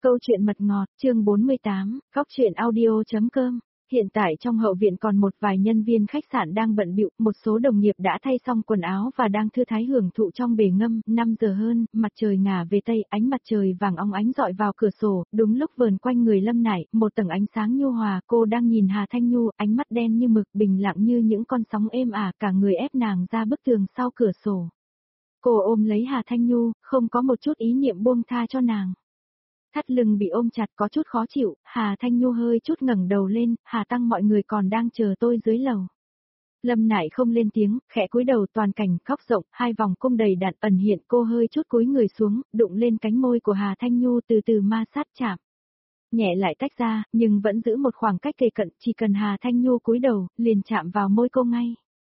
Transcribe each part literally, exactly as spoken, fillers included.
Câu chuyện mật ngọt, chương bốn mươi tám, góc truyện audio.com. Hiện tại trong hậu viện còn một vài nhân viên khách sạn đang bận bịu, một số đồng nghiệp đã thay xong quần áo và đang thư thái hưởng thụ trong bể ngâm. Năm giờ hơn, mặt trời ngả về tây, ánh mặt trời vàng óng ánh rọi vào cửa sổ, đúng lúc vờn quanh người Lâm Nải, một tầng ánh sáng nhu hòa. Cô đang nhìn Hà Thanh Nhu, ánh mắt đen như mực, bình lặng như những con sóng êm ả, cả người ép nàng ra bức tường sau cửa sổ. Cô ôm lấy Hà Thanh Nhu, không có một chút ý niệm buông tha cho nàng. Thắt lưng bị ôm chặt có chút khó chịu, Hà Thanh Nhu hơi chút ngẩng đầu lên, Hà Tăng mọi người còn đang chờ tôi dưới lầu. Lâm Nải không lên tiếng, khẽ cúi đầu, toàn cảnh góc rộng, hai vòng cung đầy đặn ẩn hiện. Cô hơi chút cúi người xuống, đụng lên cánh môi của Hà Thanh Nhu, từ từ ma sát chạm. Nhẹ lại tách ra, nhưng vẫn giữ một khoảng cách kề cận, chỉ cần Hà Thanh Nhu cúi đầu, liền chạm vào môi cô ngay.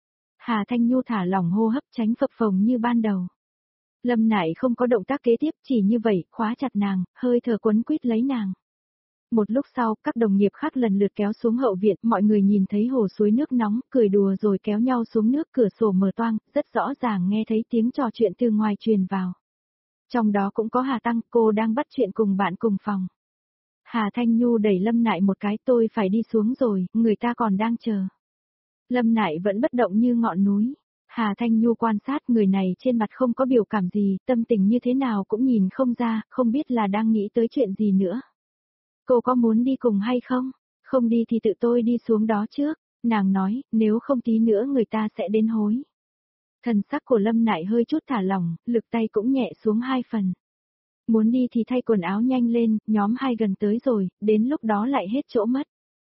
Hà Thanh Nhu thả lỏng hô hấp, tránh phập phồng như ban đầu. Lâm Nải không có động tác kế tiếp, chỉ như vậy, khóa chặt nàng, hơi thở quấn quýt lấy nàng. Một lúc sau, các đồng nghiệp khác lần lượt kéo xuống hậu viện, mọi người nhìn thấy hồ suối nước nóng, cười đùa rồi kéo nhau xuống nước, cửa sổ mở toang, rất rõ ràng nghe thấy tiếng trò chuyện từ ngoài truyền vào. Trong đó cũng có Hà Tăng, cô đang bắt chuyện cùng bạn cùng phòng. Hà Thanh Nhu đẩy Lâm Nải một cái, tôi phải đi xuống rồi, người ta còn đang chờ. Lâm Nải vẫn bất động như ngọn núi. Hà Thanh Nhu quan sát người này trên mặt không có biểu cảm gì, tâm tình như thế nào cũng nhìn không ra, không biết là đang nghĩ tới chuyện gì nữa. Cô có muốn đi cùng hay không? Không đi thì tự tôi đi xuống đó trước, nàng nói, nếu không tí nữa người ta sẽ đến hối. Thần sắc của Lâm Nải hơi chút thả lỏng, lực tay cũng nhẹ xuống hai phần. Muốn đi thì thay quần áo nhanh lên, nhóm hai gần tới rồi, đến lúc đó lại hết chỗ mất.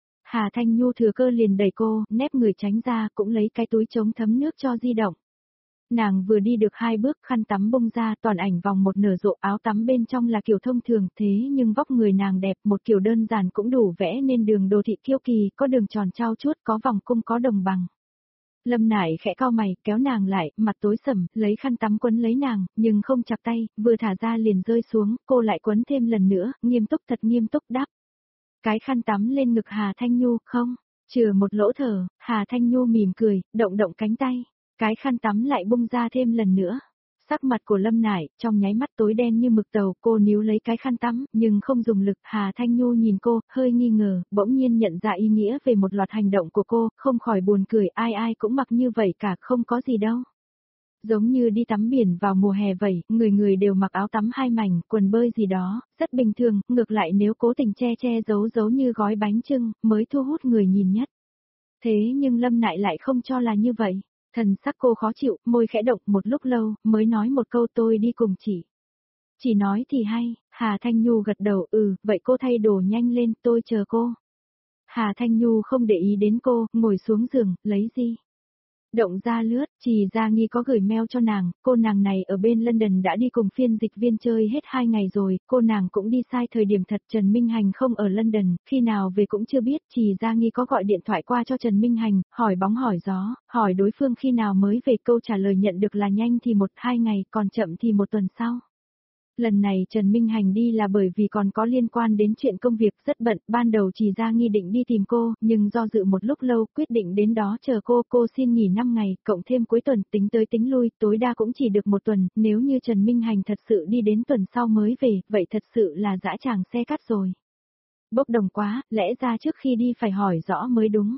Hà Thanh Nhu thừa cơ liền đẩy cô, nép người tránh ra, cũng lấy cái túi chống thấm nước cho di động. Nàng vừa đi được hai bước, khăn tắm bông ra, toàn ảnh vòng một nở rộ, áo tắm bên trong là kiểu thông thường, thế nhưng vóc người nàng đẹp, một kiểu đơn giản cũng đủ vẽ nên đường đồ thị kiêu kỳ, có đường tròn trao chuốt, có vòng cung có đồng bằng. Lâm Nải khẽ cau mày, kéo nàng lại, mặt tối sầm, lấy khăn tắm quấn lấy nàng, nhưng không chặt tay, vừa thả ra liền rơi xuống, cô lại quấn thêm lần nữa, nghiêm túc thật nghiêm túc đáp. Cái khăn tắm lên ngực Hà Thanh Nhu, không, chừa một lỗ thở, Hà Thanh Nhu mỉm cười, động động cánh tay, cái khăn tắm lại bung ra thêm lần nữa. Sắc mặt của Lâm Nải, trong nháy mắt tối đen như mực tàu, cô níu lấy cái khăn tắm, nhưng không dùng lực. Hà Thanh Nhu nhìn cô, hơi nghi ngờ, bỗng nhiên nhận ra ý nghĩa về một loạt hành động của cô, không khỏi buồn cười, ai ai cũng mặc như vậy cả, không có gì đâu. Giống như đi tắm biển vào mùa hè vậy, người người đều mặc áo tắm hai mảnh, quần bơi gì đó, rất bình thường, ngược lại nếu cố tình che che giấu giấu như gói bánh chưng, mới thu hút người nhìn nhất. Thế nhưng Lâm Nại lại không cho là như vậy, thần sắc cô khó chịu, môi khẽ động một lúc lâu, mới nói một câu tôi đi cùng chị. Chỉ nói thì hay, Hà Thanh Nhu gật đầu, ừ, vậy cô thay đồ nhanh lên, tôi chờ cô. Hà Thanh Nhu không để ý đến cô, ngồi xuống giường, lấy gì? Động ra lướt, Trì Gia Nghi có gửi mail cho nàng, cô nàng này ở bên London đã đi cùng phiên dịch viên chơi hết hai ngày rồi, cô nàng cũng đi sai thời điểm thật. Trần Minh Hành không ở London, khi nào về cũng chưa biết. Trì Gia Nghi có gọi điện thoại qua cho Trần Minh Hành, hỏi bóng hỏi gió, hỏi đối phương khi nào mới về, câu trả lời nhận được là nhanh thì một hai ngày, còn chậm thì một tuần sau. Lần này Trần Minh Hành đi là bởi vì còn có liên quan đến chuyện công việc, rất bận, ban đầu Trì Gia Nghi định đi tìm cô, nhưng do dự một lúc lâu, quyết định đến đó chờ cô, cô xin nghỉ năm ngày, cộng thêm cuối tuần, tính tới tính lui, tối đa cũng chỉ được một tuần, nếu như Trần Minh Hành thật sự đi đến tuần sau mới về, vậy thật sự là dã tràng xe cắt rồi. Bốc đồng quá, lẽ ra trước khi đi phải hỏi rõ mới đúng.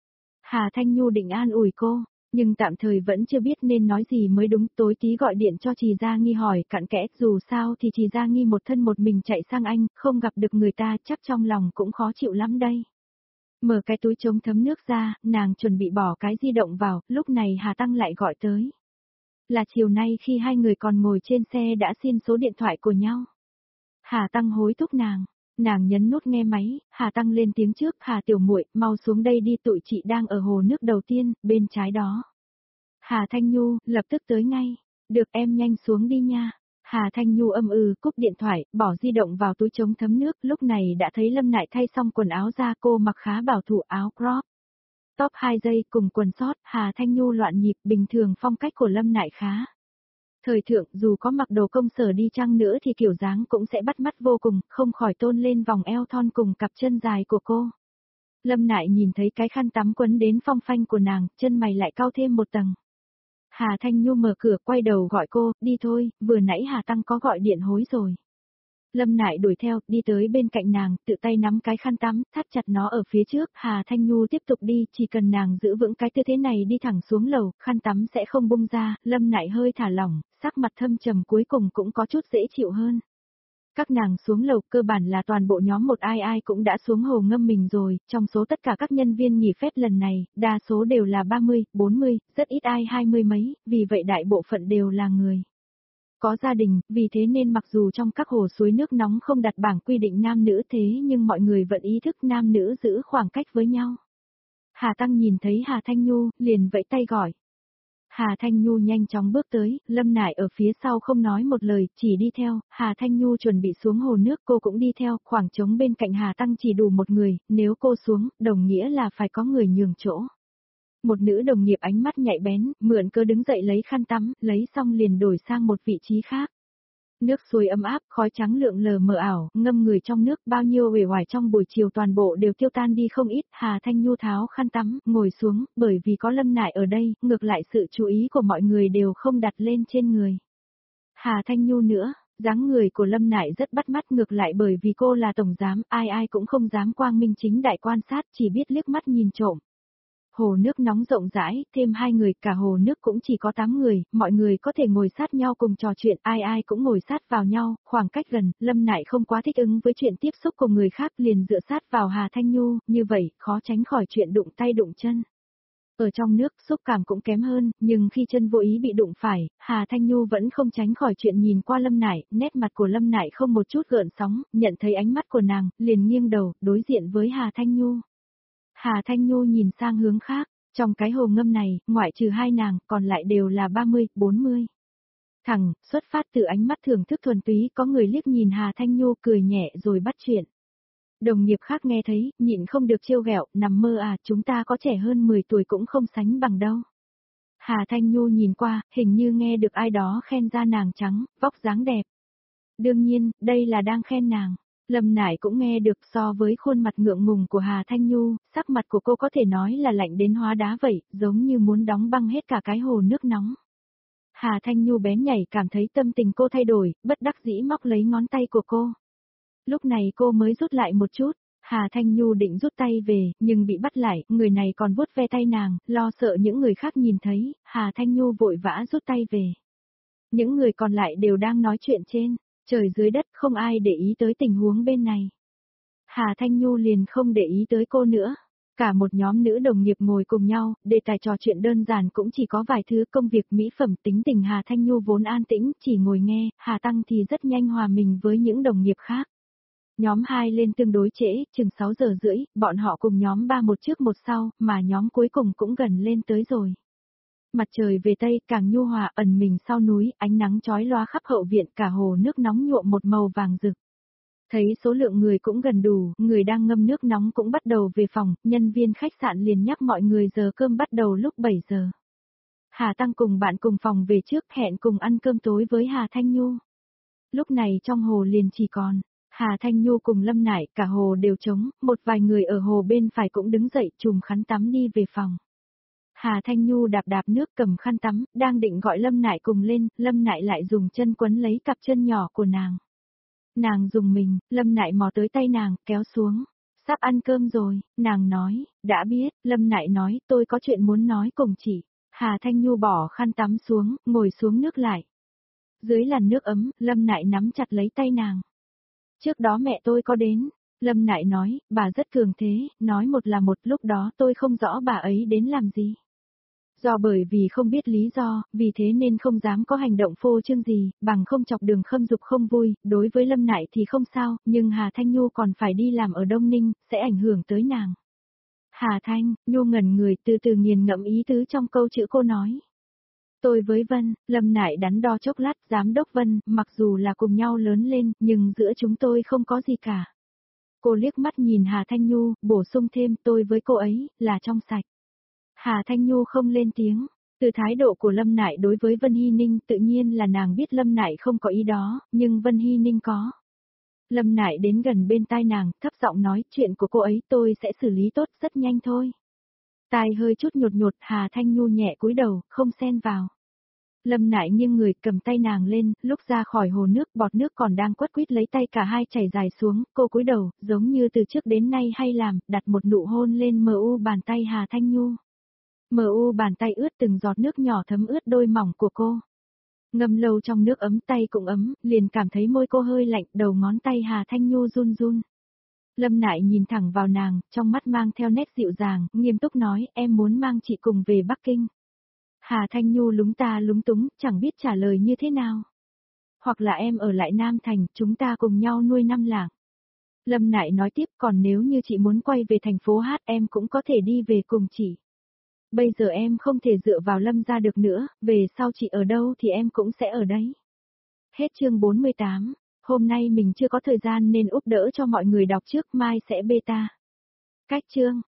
Hà Thanh Nhu định an ủi cô. Nhưng tạm thời vẫn chưa biết nên nói gì mới đúng, tối tí gọi điện cho Trì Gia Nghi hỏi cặn kẽ, dù sao thì Trì Gia Nghi một thân một mình chạy sang Anh, không gặp được người ta, chắc trong lòng cũng khó chịu lắm đây. Mở cái túi chống thấm nước ra, nàng chuẩn bị bỏ cái di động vào, lúc này Hà Tăng lại gọi tới. Là chiều nay khi hai người còn ngồi trên xe đã xin số điện thoại của nhau. Hà Tăng hối thúc nàng. Nàng nhấn nút nghe máy, Hà Tăng lên tiếng trước, Hà tiểu muội, mau xuống đây đi, tụi chị đang ở hồ nước đầu tiên, bên trái đó. Hà Thanh Nhu, lập tức tới ngay, được em nhanh xuống đi nha. Hà Thanh Nhu âm ừ, cúp điện thoại, bỏ di động vào túi chống thấm nước, lúc này đã thấy Lâm Nại thay xong quần áo ra, cô mặc khá bảo thủ, áo crop. Top hai giây cùng quần sót, Hà Thanh Nhu loạn nhịp, bình thường phong cách của Lâm Nại khá. Thời thượng, dù có mặc đồ công sở đi chăng nữa thì kiểu dáng cũng sẽ bắt mắt vô cùng, không khỏi tôn lên vòng eo thon cùng cặp chân dài của cô. Lâm Nại nhìn thấy cái khăn tắm quấn đến phong phanh của nàng, chân mày lại cau thêm một tầng. Hà Thanh Nhu mở cửa quay đầu gọi cô, đi thôi, vừa nãy Hà Tăng có gọi điện hối rồi. Lâm Nại đuổi theo, đi tới bên cạnh nàng, tự tay nắm cái khăn tắm, thắt chặt nó ở phía trước, Hà Thanh Nhu tiếp tục đi, chỉ cần nàng giữ vững cái tư thế này đi thẳng xuống lầu, khăn tắm sẽ không bung ra, Lâm Nại hơi thả lỏng, sắc mặt thâm trầm cuối cùng cũng có chút dễ chịu hơn. Các nàng xuống lầu cơ bản là toàn bộ nhóm một ai ai cũng đã xuống hồ ngâm mình rồi, trong số tất cả các nhân viên nghỉ phép lần này, đa số đều là ba mươi, bốn mươi, rất ít ai hai mươi mấy, vì vậy đại bộ phận đều là người có gia đình, vì thế nên mặc dù trong các hồ suối nước nóng không đặt bảng quy định nam nữ thế nhưng mọi người vẫn ý thức nam nữ giữ khoảng cách với nhau. Hà Tăng nhìn thấy Hà Thanh Nhu, liền vẫy tay gọi. Hà Thanh Nhu nhanh chóng bước tới, Lâm Nại ở phía sau không nói một lời, chỉ đi theo, Hà Thanh Nhu chuẩn bị xuống hồ nước cô cũng đi theo, khoảng trống bên cạnh Hà Tăng chỉ đủ một người, nếu cô xuống, đồng nghĩa là phải có người nhường chỗ. Một nữ đồng nghiệp ánh mắt nhạy bén, mượn cơ đứng dậy lấy khăn tắm, lấy xong liền đổi sang một vị trí khác. Nước suối ấm áp, khói trắng lượn lờ mờ ảo, ngâm người trong nước, bao nhiêu uể oải trong buổi chiều toàn bộ đều tiêu tan đi không ít. Hà Thanh Nhu tháo khăn tắm, ngồi xuống, bởi vì có Lâm Nại ở đây, ngược lại sự chú ý của mọi người đều không đặt lên trên người Hà Thanh Nhu nữa. Dáng người của Lâm Nại rất bắt mắt, ngược lại bởi vì cô là tổng giám, ai ai cũng không dám quang minh chính đại quan sát, chỉ biết liếc mắt nhìn trộm. Hồ nước nóng rộng rãi, thêm hai người, cả hồ nước cũng chỉ có tám người, mọi người có thể ngồi sát nhau cùng trò chuyện, ai ai cũng ngồi sát vào nhau, khoảng cách gần, Lâm Nại không quá thích ứng với chuyện tiếp xúc cùng người khác liền dựa sát vào Hà Thanh Nhu, như vậy, khó tránh khỏi chuyện đụng tay đụng chân. Ở trong nước, xúc cảm cũng kém hơn, nhưng khi chân vô ý bị đụng phải, Hà Thanh Nhu vẫn không tránh khỏi chuyện nhìn qua Lâm Nại, nét mặt của Lâm Nại không một chút gợn sóng, nhận thấy ánh mắt của nàng, liền nghiêng đầu, đối diện với Hà Thanh Nhu. Hà Thanh Nhu nhìn sang hướng khác, trong cái hồ ngâm này, ngoại trừ hai nàng, còn lại đều là ba mươi, bốn mươi. Thẳng, xuất phát từ ánh mắt thưởng thức thuần túy, có người liếc nhìn Hà Thanh Nhu cười nhẹ rồi bắt chuyện. Đồng nghiệp khác nghe thấy, nhịn không được trêu ghẹo, nằm mơ à, chúng ta có trẻ hơn mười tuổi cũng không sánh bằng đâu. Hà Thanh Nhu nhìn qua, hình như nghe được ai đó khen da nàng trắng, vóc dáng đẹp. Đương nhiên, đây là đang khen nàng. Lâm Nại cũng nghe được, so với khuôn mặt ngượng ngùng của Hà Thanh Nhu, sắc mặt của cô có thể nói là lạnh đến hóa đá vậy, giống như muốn đóng băng hết cả cái hồ nước nóng. Hà Thanh Nhu bén nhảy cảm thấy tâm tình cô thay đổi, bất đắc dĩ móc lấy ngón tay của cô. Lúc này cô mới rút lại một chút, Hà Thanh Nhu định rút tay về, nhưng bị bắt lại, người này còn vuốt ve tay nàng, lo sợ những người khác nhìn thấy, Hà Thanh Nhu vội vã rút tay về. Những người còn lại đều đang nói chuyện trên. Trời dưới đất không ai để ý tới tình huống bên này. Hà Thanh Nhu liền không để ý tới cô nữa. Cả một nhóm nữ đồng nghiệp ngồi cùng nhau, đề tài trò chuyện đơn giản cũng chỉ có vài thứ công việc mỹ phẩm. Tính tình Hà Thanh Nhu vốn an tĩnh, chỉ ngồi nghe, Hà Tăng thì rất nhanh hòa mình với những đồng nghiệp khác. Nhóm hai lên tương đối trễ, chừng sáu giờ rưỡi, bọn họ cùng nhóm ba một trước một sau, mà nhóm cuối cùng cũng gần lên tới rồi. Mặt trời về Tây càng nhu hòa ẩn mình sau núi, ánh nắng chói lóa khắp hậu viện, cả hồ nước nóng nhuộm một màu vàng rực. Thấy số lượng người cũng gần đủ, người đang ngâm nước nóng cũng bắt đầu về phòng, nhân viên khách sạn liền nhắc mọi người giờ cơm bắt đầu lúc bảy giờ. Hà Tăng cùng bạn cùng phòng về trước hẹn cùng ăn cơm tối với Hà Thanh Nhu. Lúc này trong hồ liền chỉ còn Hà Thanh Nhu cùng Lâm Nại, cả hồ đều trống, một vài người ở hồ bên phải cũng đứng dậy chùm khăn tắm đi về phòng. Hà Thanh Nhu đạp đạp nước cầm khăn tắm, đang định gọi Lâm Nại cùng lên, Lâm Nại lại dùng chân quấn lấy cặp chân nhỏ của nàng. Nàng dùng mình, Lâm Nại mò tới tay nàng, kéo xuống. Sắp ăn cơm rồi, nàng nói, đã biết, Lâm Nại nói, tôi có chuyện muốn nói cùng chị. Hà Thanh Nhu bỏ khăn tắm xuống, ngồi xuống nước lại. Dưới làn nước ấm, Lâm Nại nắm chặt lấy tay nàng. Trước đó mẹ tôi có đến. Lâm Nại nói, bà rất cường thế, nói một là một, lúc đó tôi không rõ bà ấy đến làm gì. Do bởi vì không biết lý do, vì thế nên không dám có hành động phô trương gì, bằng không chọc đường Khâm Dục không vui, đối với Lâm Nại thì không sao, nhưng Hà Thanh Nhu còn phải đi làm ở Đông Ninh, sẽ ảnh hưởng tới nàng. Hà Thanh, Nhu ngẩn người từ từ nghiền ngẫm ý tứ trong câu chữ cô nói. Tôi với Vân, Lâm Nại đắn đo chốc lát, giám đốc Vân, mặc dù là cùng nhau lớn lên, nhưng giữa chúng tôi không có gì cả. Cô liếc mắt nhìn Hà Thanh Nhu, bổ sung thêm tôi với cô ấy, là trong sạch. Hà Thanh Nhu không lên tiếng, từ thái độ của Lâm Nại đối với Vân Hy Ninh tự nhiên là nàng biết Lâm Nại không có ý đó, nhưng Vân Hy Ninh có. Lâm Nại đến gần bên tai nàng, thấp giọng nói chuyện của cô ấy tôi sẽ xử lý tốt rất nhanh thôi. Tai hơi chút nhột nhột, Hà Thanh Nhu nhẹ cúi đầu, không xen vào. Lâm Nại nghiêng người cầm tay nàng lên, lúc ra khỏi hồ nước bọt nước còn đang quất quýt lấy tay cả hai chảy dài xuống, cô cúi đầu, giống như từ trước đến nay hay làm, đặt một nụ hôn lên mờ u bàn tay Hà Thanh Nhu. Mờ u bàn tay ướt từng giọt nước nhỏ thấm ướt đôi mỏng của cô. Ngâm lâu trong nước ấm tay cũng ấm, liền cảm thấy môi cô hơi lạnh, đầu ngón tay Hà Thanh Nhu run run. Lâm Nại nhìn thẳng vào nàng, trong mắt mang theo nét dịu dàng, nghiêm túc nói, em muốn mang chị cùng về Bắc Kinh. Hà Thanh Nhu lúng ta lúng túng, chẳng biết trả lời như thế nào. Hoặc là em ở lại Nam Thành, chúng ta cùng nhau nuôi năm lạng. Lâm Nại nói tiếp, còn nếu như chị muốn quay về thành phố hát em cũng có thể đi về cùng chị. Bây giờ em không thể dựa vào Lâm gia được nữa, về sau chị ở đâu thì em cũng sẽ ở đấy. Hết chương bốn mươi tám, hôm nay mình chưa có thời gian nên úp đỡ cho mọi người đọc trước, mai sẽ beta. Cách chương.